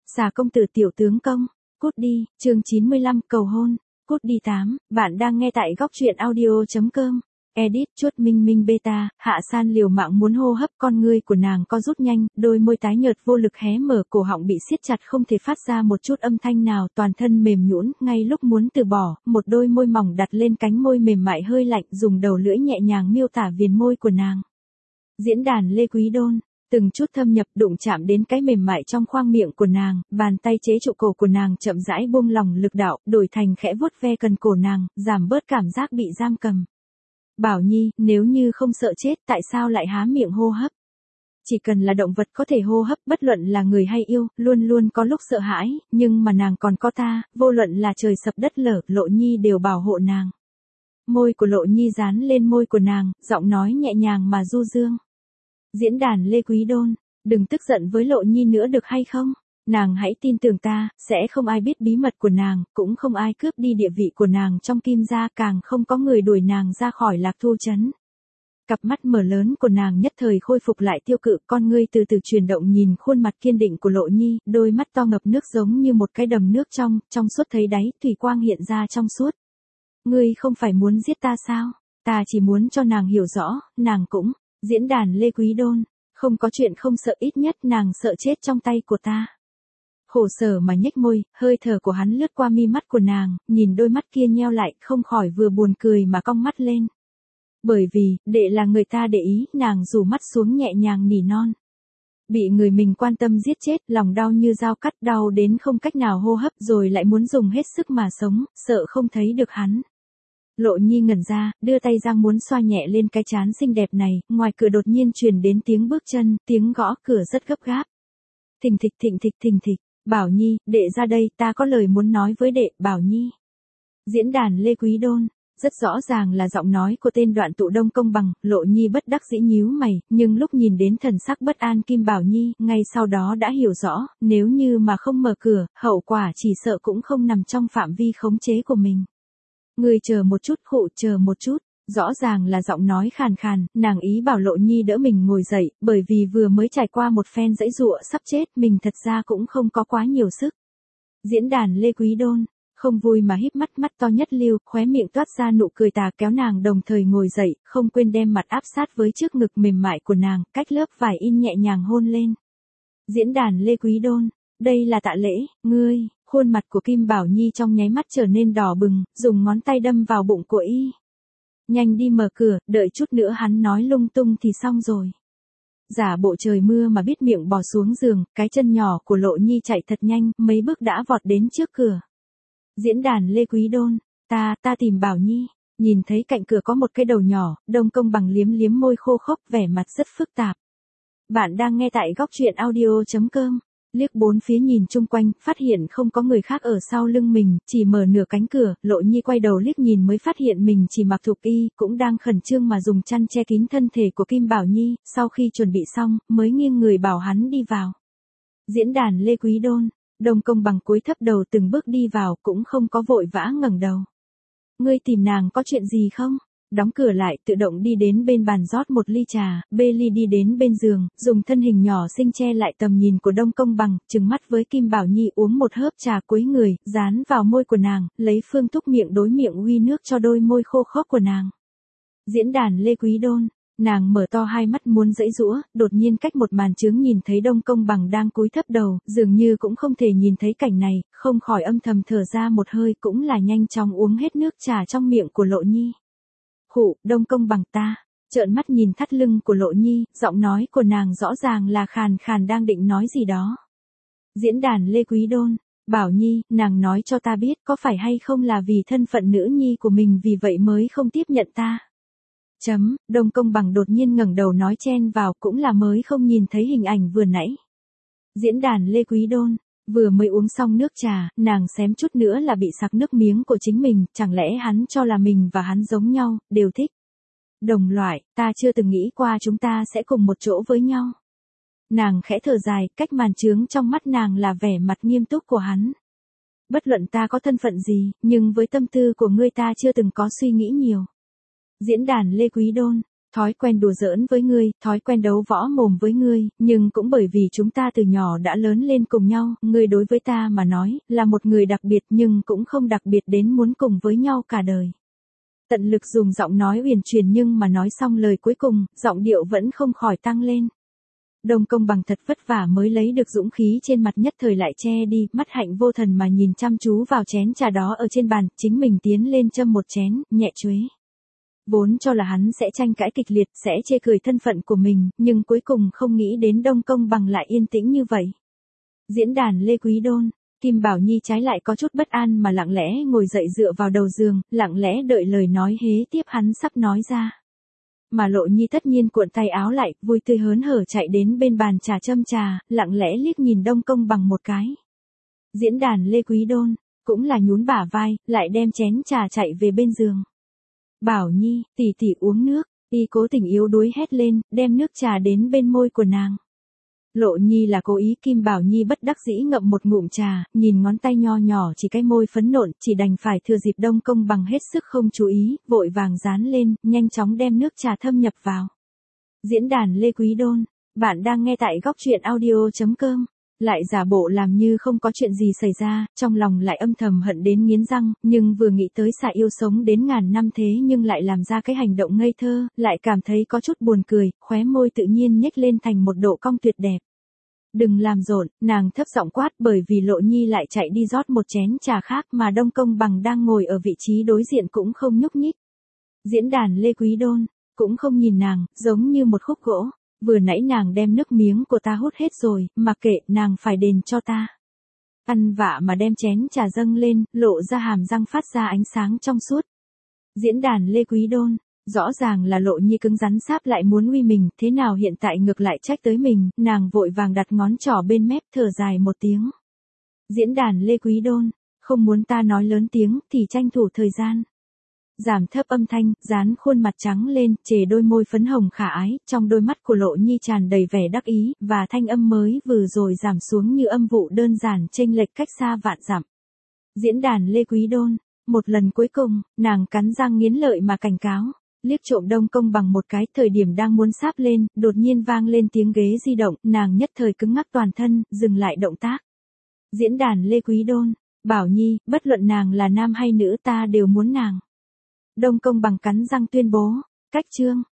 Xà công tử tiểu tướng công, cút đi, chương 95 cầu hôn, cút đi 8, bạn đang nghe tại góc truyện audio.com. Edit chuốt minh minh beta, Hạ San liều mạng muốn hô hấp, con ngươi của nàng co rút nhanh, đôi môi tái nhợt vô lực hé mở, cổ họng bị siết chặt không thể phát ra một chút âm thanh nào, toàn thân mềm nhũn, ngay lúc muốn từ bỏ, một đôi môi mỏng đặt lên cánh môi mềm mại hơi lạnh, dùng đầu lưỡi nhẹ nhàng miêu tả viền môi của nàng. Diễn đàn Lê Quý Đôn, từng chút thâm nhập đụng chạm đến cái mềm mại trong khoang miệng của nàng, bàn tay chế trụ cổ của nàng chậm rãi buông lỏng lực đạo, đổi thành khẽ vuốt ve cần cổ nàng, giảm bớt cảm giác bị giam cầm. Bảo Nhi, nếu như không sợ chết, tại sao lại há miệng hô hấp? Chỉ cần là động vật có thể hô hấp, bất luận là người hay yêu, luôn luôn có lúc sợ hãi, nhưng mà nàng còn có ta, vô luận là trời sập đất lở, Lộ Nhi đều bảo hộ nàng. Môi của Lộ Nhi dán lên môi của nàng, giọng nói nhẹ nhàng mà du dương. Diễn đàn Lê Quý Đôn, đừng tức giận với Lộ Nhi nữa được hay không? Nàng hãy tin tưởng ta, sẽ không ai biết bí mật của nàng, cũng không ai cướp đi địa vị của nàng trong Kim gia, càng không có người đuổi nàng ra khỏi Lạc Thu trấn. Cặp mắt mở lớn của nàng nhất thời khôi phục lại tiêu cự, con ngươi từ từ chuyển động nhìn khuôn mặt kiên định của Lộ Nhi, đôi mắt to ngập nước giống như một cái đầm nước trong suốt thấy đáy, thủy quang hiện ra trong suốt. Ngươi không phải muốn giết ta sao? Ta chỉ muốn cho nàng hiểu rõ, nàng cũng. Diễn đàn Lê Quý Đôn, không có chuyện không sợ, ít nhất nàng sợ chết trong tay của ta. Khổ sở mà nhếch môi, hơi thở của hắn lướt qua mi mắt của nàng, nhìn đôi mắt kia nheo lại, không khỏi vừa buồn cười mà cong mắt lên. Bởi vì, đệ là người ta để ý, nàng rủ mắt xuống nhẹ nhàng nỉ non. Bị người mình quan tâm giết chết, lòng đau như dao cắt, đau đến không cách nào hô hấp, rồi lại muốn dùng hết sức mà sống, sợ không thấy được hắn. Lộ Nhi ngẩn ra, đưa tay ra muốn xoa nhẹ lên cái trán xinh đẹp này, ngoài cửa đột nhiên truyền đến tiếng bước chân, tiếng gõ cửa rất gấp gáp. Thình thịch thình thịch thình thịch, Bảo Nhi, đệ ra đây, ta có lời muốn nói với đệ, Bảo Nhi. Diễn đàn Lê Quý Đôn, rất rõ ràng là giọng nói của tên Đoạn Tụ Đông Công Bằng, Lộ Nhi bất đắc dĩ nhíu mày, nhưng lúc nhìn đến thần sắc bất an Kim Bảo Nhi, ngay sau đó đã hiểu rõ, nếu như mà không mở cửa, hậu quả chỉ sợ cũng không nằm trong phạm vi khống chế của mình. Ngươi chờ một chút, khụ, chờ một chút, rõ ràng là giọng nói khàn khàn, nàng ý bảo Lộ Nhi đỡ mình ngồi dậy, bởi vì vừa mới trải qua một phen giãy giụa sắp chết, mình thật ra cũng không có quá nhiều sức. Diễn đàn Lê Quý Đôn, không vui mà híp mắt, mắt to nhất lưu, khóe miệng toát ra nụ cười tà, kéo nàng đồng thời ngồi dậy, không quên đem mặt áp sát với trước ngực mềm mại của nàng, cách lớp vải in nhẹ nhàng hôn lên. Diễn đàn Lê Quý Đôn, đây là tạ lễ, ngươi. Khuôn mặt của Kim Bảo Nhi trong nháy mắt trở nên đỏ bừng, dùng ngón tay đâm vào bụng của y. Nhanh đi mở cửa, đợi chút nữa hắn nói lung tung thì xong rồi. Giả bộ trời mưa mà biết miệng bò xuống giường, cái chân nhỏ của Lộ Nhi chạy thật nhanh, mấy bước đã vọt đến trước cửa. Diễn đàn Lê Quý Đôn, ta tìm Bảo Nhi. Nhìn thấy cạnh cửa có một cái đầu nhỏ, Đông Công Bằng liếm liếm môi khô khốc, vẻ mặt rất phức tạp. Bạn đang nghe tại góc truyện audio.com. Liếc bốn phía nhìn chung quanh, phát hiện không có người khác ở sau lưng mình, chỉ mở nửa cánh cửa, Lộ Nhi quay đầu liếc nhìn mới phát hiện mình chỉ mặc thục y, cũng đang khẩn trương mà dùng chăn che kín thân thể của Kim Bảo Nhi, sau khi chuẩn bị xong, mới nghiêng người bảo hắn đi vào. Diễn đàn Lê Quý Đôn, Đông Công Bằng cúi thấp đầu từng bước đi vào, cũng không có vội vã ngẩng đầu. Ngươi tìm nàng có chuyện gì không? Đóng cửa lại, tự động đi đến bên bàn rót một ly trà, bê ly đi đến bên giường, dùng thân hình nhỏ xinh che lại tầm nhìn của Đông Công Bằng, trừng mắt với Kim Bảo Nhi uống một hớp trà cúi người, dán vào môi của nàng, lấy phương thuốc miệng đối miệng uy nước cho đôi môi khô khốc của nàng. Diễn đàn Lê Quý Đôn, nàng mở to hai mắt muốn giãy giũa, đột nhiên cách một màn chướng nhìn thấy Đông Công Bằng đang cúi thấp đầu, dường như cũng không thể nhìn thấy cảnh này, không khỏi âm thầm thở ra một hơi, cũng là nhanh chóng uống hết nước trà trong miệng của Lộ Nhi. Khụ, Đông Công Bằng ta, trợn mắt nhìn thắt lưng của Lộ Nhi, giọng nói của nàng rõ ràng là khàn khàn đang định nói gì đó. Diễn đàn Lê Quý Đôn, Bảo Nhi, nàng nói cho ta biết có phải hay không là vì thân phận nữ nhi của mình vì vậy mới không tiếp nhận ta. Đông Công Bằng đột nhiên ngẩng đầu nói chen vào, cũng là mới không nhìn thấy hình ảnh vừa nãy. Diễn đàn Lê Quý Đôn, vừa mới uống xong nước trà, nàng xém chút nữa là bị sặc nước miếng của chính mình, chẳng lẽ hắn cho là mình và hắn giống nhau, đều thích. Đồng loại, ta chưa từng nghĩ qua chúng ta sẽ cùng một chỗ với nhau. Nàng khẽ thở dài, cách màn chướng trong mắt nàng là vẻ mặt nghiêm túc của hắn. Bất luận ta có thân phận gì, nhưng với tâm tư của ngươi ta chưa từng có suy nghĩ nhiều. Diễn đàn Lê Quý Đôn, Thói quen đùa giỡn với ngươi, thói quen đấu võ mồm với ngươi, nhưng cũng bởi vì chúng ta từ nhỏ đã lớn lên cùng nhau, ngươi đối với ta mà nói, là một người đặc biệt nhưng cũng không đặc biệt đến muốn cùng với nhau cả đời. Tận lực dùng giọng nói uyển chuyển nhưng mà nói xong lời cuối cùng, giọng điệu vẫn không khỏi tăng lên. Đông Công Bằng thật vất vả mới lấy được dũng khí trên mặt nhất thời lại che đi, mắt hạnh vô thần mà nhìn chăm chú vào chén trà đó ở trên bàn, chính mình tiến lên châm một chén, nhẹ chuế. Vốn cho là hắn sẽ tranh cãi kịch liệt, sẽ chê cười thân phận của mình, nhưng cuối cùng không nghĩ đến Đông Công Bằng lại yên tĩnh như vậy. Diễn đàn Lê Quý Đôn, Kim Bảo Nhi trái lại có chút bất an mà lặng lẽ ngồi dậy dựa vào đầu giường, lặng lẽ đợi lời nói hế tiếp hắn sắp nói ra. Mà Lộ Nhi tất nhiên cuộn tay áo lại, vui tươi hớn hở chạy đến bên bàn trà châm trà, lặng lẽ liếc nhìn Đông Công Bằng một cái. Diễn đàn Lê Quý Đôn, cũng là nhún bả vai, lại đem chén trà chạy về bên giường. Bảo Nhi, tỷ tỷ uống nước, y cố tình yếu đuối hét lên, đem nước trà đến bên môi của nàng. Lộ Nhi là cố ý, Kim Bảo Nhi bất đắc dĩ ngậm một ngụm trà, nhìn ngón tay nho nhỏ chỉ cái môi phấn nộn, chỉ đành phải thừa dịp Đông Công Bằng hết sức không chú ý, vội vàng dán lên, nhanh chóng đem nước trà thâm nhập vào. Diễn đàn Lê Quý Đôn, bạn đang nghe tại góc truyện audio.com. Lại giả bộ làm như không có chuyện gì xảy ra, trong lòng lại âm thầm hận đến nghiến răng, nhưng vừa nghĩ tới xạ yêu sống đến ngàn năm thế nhưng lại làm ra cái hành động ngây thơ, lại cảm thấy có chút buồn cười, khóe môi tự nhiên nhếch lên thành một độ cong tuyệt đẹp. Đừng làm rộn, nàng thấp giọng quát, bởi vì Lộ Nhi lại chạy đi rót một chén trà khác mà Đông Công Bằng đang ngồi ở vị trí đối diện cũng không nhúc nhích. Diễn đàn Lê Quý Đôn, cũng không nhìn nàng, giống như một khúc gỗ. Vừa nãy nàng đem nước miếng của ta hút hết rồi, mà kệ, nàng phải đền cho ta. Ăn vạ mà đem chén trà dâng lên, lộ ra hàm răng phát ra ánh sáng trong suốt. Diễn đàn Lê Quý Đôn, rõ ràng là Lộ Nhi cứng rắn sáp lại muốn uy mình, thế nào hiện tại ngược lại trách tới mình, nàng vội vàng đặt ngón trỏ bên mép thở dài một tiếng. Diễn đàn Lê Quý Đôn, không muốn ta nói lớn tiếng thì tranh thủ thời gian. Giảm thấp âm thanh, dán khuôn mặt trắng lên, chề đôi môi phấn hồng khả ái, trong đôi mắt của Lộ Nhi tràn đầy vẻ đắc ý, và thanh âm mới vừa rồi giảm xuống như âm vụ đơn giản chênh lệch cách xa vạn dặm. Diễn đàn Lê Quý Đôn, một lần cuối cùng, nàng cắn răng nghiến lợi mà cảnh cáo, liếc trộm Đông Công Bằng một cái, thời điểm đang muốn sáp lên, đột nhiên vang lên tiếng ghế di động, nàng nhất thời cứng ngắc toàn thân, dừng lại động tác. Diễn đàn Lê Quý Đôn, Bảo Nhi, bất luận nàng là nam hay nữ ta đều muốn nàng. Đông Công Bằng cắn răng tuyên bố, cách chương.